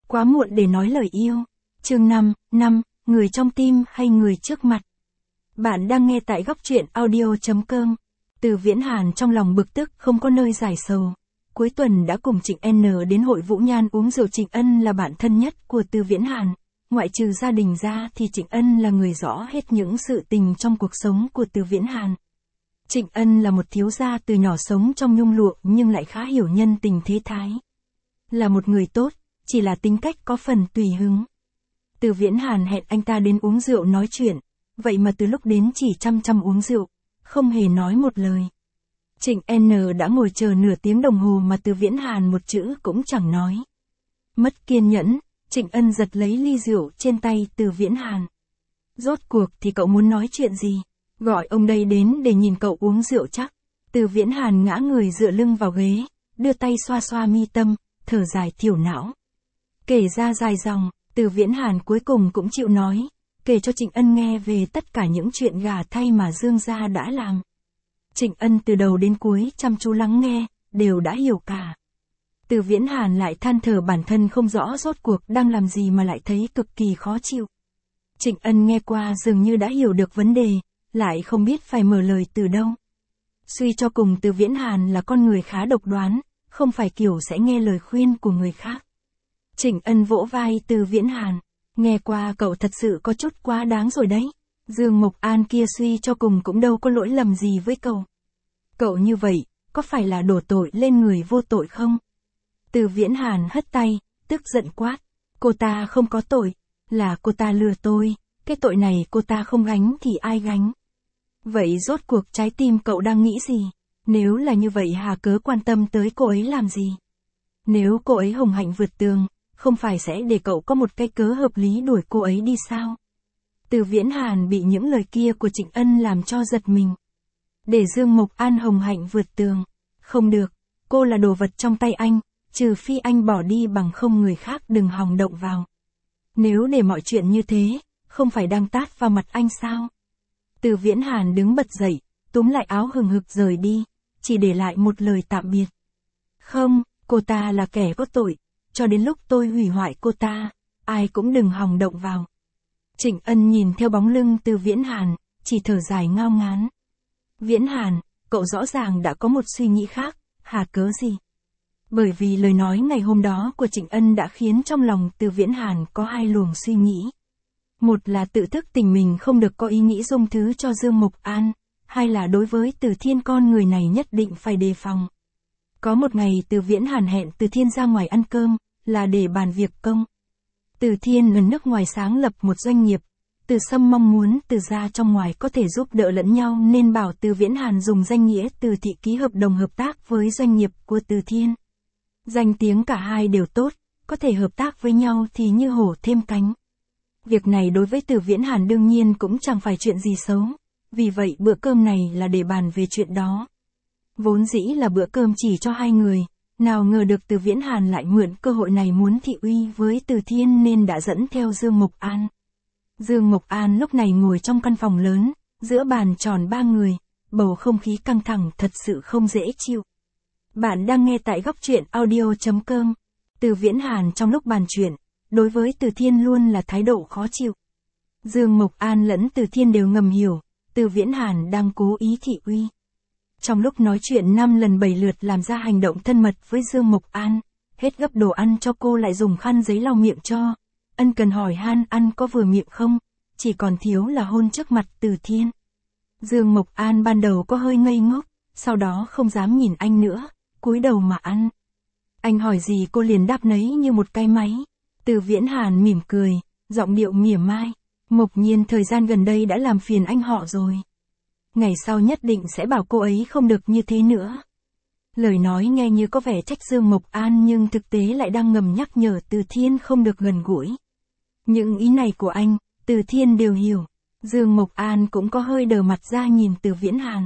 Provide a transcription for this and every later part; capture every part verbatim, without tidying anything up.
Quá muộn để nói lời yêu. Chương năm, năm, người trong tim hay người trước mặt. Bạn đang nghe tại góc truyện audio chấm com. Từ Viễn Hàn trong lòng bực tức không có nơi giải sầu. Cuối tuần đã cùng Trịnh N đến hội Vũ Nhan uống rượu. Trịnh Ân là bạn thân nhất của Từ Viễn Hàn. Ngoại trừ gia đình ra thì Trịnh Ân là người rõ hết những sự tình trong cuộc sống của Từ Viễn Hàn. Trịnh Ân là một thiếu gia từ nhỏ sống trong nhung lụa nhưng lại khá hiểu nhân tình thế thái. Là một người tốt, chỉ là tính cách có phần tùy hứng. Từ Viễn Hàn hẹn anh ta đến uống rượu nói chuyện, vậy mà từ lúc đến chỉ chăm chăm uống rượu, không hề nói một lời. Trịnh N đã ngồi chờ nửa tiếng đồng hồ mà Từ Viễn Hàn một chữ cũng chẳng nói. Mất kiên nhẫn, Trịnh Ân giật lấy ly rượu trên tay Từ Viễn Hàn. Rốt cuộc thì cậu muốn nói chuyện gì? Gọi ông đây đến để nhìn cậu uống rượu chắc. Từ Viễn Hàn ngã người dựa lưng vào ghế, đưa tay xoa xoa mi tâm, thở dài thiểu não. Kể ra dài dòng, Từ Viễn Hàn cuối cùng cũng chịu nói, kể cho Trịnh Ân nghe về tất cả những chuyện gà thay mà Dương gia đã làm. Trịnh Ân từ đầu đến cuối chăm chú lắng nghe, đều đã hiểu cả. Từ Viễn Hàn lại than thở bản thân không rõ rốt cuộc đang làm gì mà lại thấy cực kỳ khó chịu. Trịnh Ân nghe qua dường như đã hiểu được vấn đề, lại không biết phải mở lời từ đâu. Suy cho cùng Từ Viễn Hàn là con người khá độc đoán, không phải kiểu sẽ nghe lời khuyên của người khác. Trịnh Ân vỗ vai Từ Viễn Hàn, nghe qua cậu thật sự có chút quá đáng rồi đấy. Dương Mộc An kia suy cho cùng cũng đâu có lỗi lầm gì với cậu. Cậu như vậy, có phải là đổ tội lên người vô tội không? Từ Viễn Hàn hất tay, tức giận quát. Cô ta không có tội, là cô ta lừa tôi, cái tội này cô ta không gánh thì ai gánh? Vậy rốt cuộc trái tim cậu đang nghĩ gì? Nếu là như vậy hà cớ quan tâm tới cô ấy làm gì? Nếu cô ấy hồng hạnh vượt tường, không phải sẽ để cậu có một cái cớ hợp lý đuổi cô ấy đi sao? Từ Viễn Hàn bị những lời kia của Trịnh Ân làm cho giật mình. Để Dương Mộc An hồng hạnh vượt tường? Không được, cô là đồ vật trong tay anh, trừ phi anh bỏ đi bằng không người khác đừng hòng động vào. Nếu để mọi chuyện như thế, không phải đang tát vào mặt anh sao? Từ Viễn Hàn đứng bật dậy, túm lại áo hừng hực rời đi, chỉ để lại một lời tạm biệt. Không, cô ta là kẻ có tội, cho đến lúc tôi hủy hoại cô ta, ai cũng đừng hòng động vào. Trịnh Ân nhìn theo bóng lưng Từ Viễn Hàn, chỉ thở dài ngao ngán. Viễn Hàn, cậu rõ ràng đã có một suy nghĩ khác, hà cớ gì? Bởi vì lời nói ngày hôm đó của Trịnh Ân đã khiến trong lòng Từ Viễn Hàn có hai luồng suy nghĩ. Một là tự thức tình mình không được có ý nghĩ dung thứ cho Dương Mộc An, hai là đối với Từ Thiên con người này nhất định phải đề phòng. Có một ngày Từ Viễn Hàn hẹn Từ Thiên ra ngoài ăn cơm, là để bàn việc công. Từ Thiên ở nước ngoài sáng lập một doanh nghiệp, Từ Sâm mong muốn Từ gia trong ngoài có thể giúp đỡ lẫn nhau nên bảo Từ Viễn Hàn dùng danh nghĩa Từ thị ký hợp đồng hợp tác với doanh nghiệp của Từ Thiên. Danh tiếng cả hai đều tốt, có thể hợp tác với nhau thì như hổ thêm cánh. Việc này đối với Từ Viễn Hàn đương nhiên cũng chẳng phải chuyện gì xấu, vì vậy bữa cơm này là để bàn về chuyện đó. Vốn dĩ là bữa cơm chỉ cho hai người, nào ngờ được Từ Viễn Hàn lại mượn cơ hội này muốn thị uy với Từ Thiên nên đã dẫn theo Dương Mộc An. Dương Mộc An lúc này ngồi trong căn phòng lớn, giữa bàn tròn ba người, bầu không khí căng thẳng thật sự không dễ chịu. Bạn đang nghe tại góc truyện audio chấm com. Từ Viễn Hàn trong lúc bàn chuyện, đối với Từ Thiên luôn là thái độ khó chịu. Dương Mộc An lẫn Từ Thiên đều ngầm hiểu, Từ Viễn Hàn đang cố ý thị uy. Trong lúc nói chuyện năm lần bảy lượt làm ra hành động thân mật với Dương Mộc An, hết gấp đồ ăn cho cô lại dùng khăn giấy lau miệng cho, ân cần hỏi han ăn có vừa miệng không, chỉ còn thiếu là hôn trước mặt Từ Thiên. Dương Mộc An ban đầu có hơi ngây ngốc, sau đó không dám nhìn anh nữa, cúi đầu mà ăn. Anh hỏi gì cô liền đáp nấy như một cái máy. Từ Viễn Hàn mỉm cười, giọng điệu mỉa mai, Mộc Nhiên thời gian gần đây đã làm phiền anh họ rồi. Ngày sau nhất định sẽ bảo cô ấy không được như thế nữa. Lời nói nghe như có vẻ trách Dương Mộc An nhưng thực tế lại đang ngầm nhắc nhở Từ Thiên không được gần gũi. Những ý này của anh, Từ Thiên đều hiểu. Dương Mộc An cũng có hơi đờ mặt ra nhìn Từ Viễn Hàn.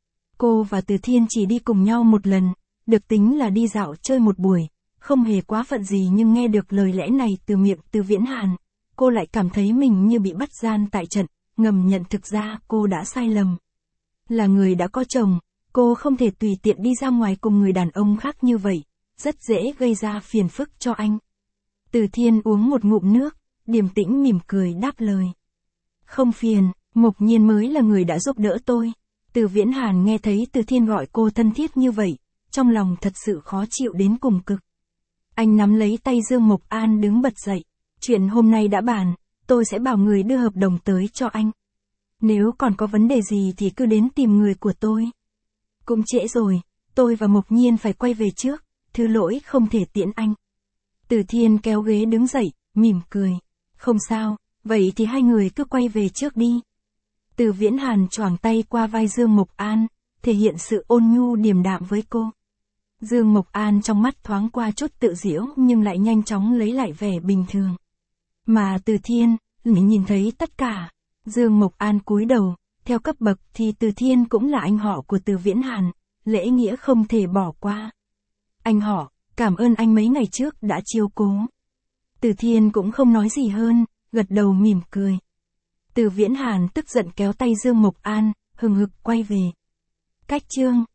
Cô và Từ Thiên chỉ đi cùng nhau một lần, được tính là đi dạo chơi một buổi, không hề quá phận gì nhưng nghe được lời lẽ này từ miệng Từ Viễn Hàn, cô lại cảm thấy mình như bị bắt gian tại trận, ngầm nhận thực ra cô đã sai lầm. Là người đã có chồng, cô không thể tùy tiện đi ra ngoài cùng người đàn ông khác như vậy, rất dễ gây ra phiền phức cho anh. Từ Thiên uống một ngụm nước, điềm tĩnh mỉm cười đáp lời. Không phiền, Mộc Nhiên mới là người đã giúp đỡ tôi. Từ Viễn Hàn nghe thấy Từ Thiên gọi cô thân thiết như vậy, trong lòng thật sự khó chịu đến cùng cực. Anh nắm lấy tay Dương Mộc An đứng bật dậy. Chuyện hôm nay đã bàn, tôi sẽ bảo người đưa hợp đồng tới cho anh. Nếu còn có vấn đề gì thì cứ đến tìm người của tôi. Cũng trễ rồi, tôi và Mộc Nhiên phải quay về trước, thứ lỗi không thể tiễn anh. Từ Thiên kéo ghế đứng dậy, mỉm cười. Không sao, vậy thì hai người cứ quay về trước đi. Từ Viễn Hàn choàng tay qua vai Dương Mộc An, thể hiện sự ôn nhu điềm đạm với cô. Dương Mộc An trong mắt thoáng qua chút tự giễu nhưng lại nhanh chóng lấy lại vẻ bình thường. Mà Từ Thiên, nhìn thấy tất cả. Dương Mộc An cúi đầu, theo cấp bậc thì Từ Thiên cũng là anh họ của Từ Viễn Hàn, lễ nghĩa không thể bỏ qua. Anh họ, cảm ơn anh mấy ngày trước đã chiếu cố. Từ Thiên cũng không nói gì hơn, gật đầu mỉm cười. Từ Viễn Hàn tức giận kéo tay Dương Mộc An, hừng hực quay về. Cách chương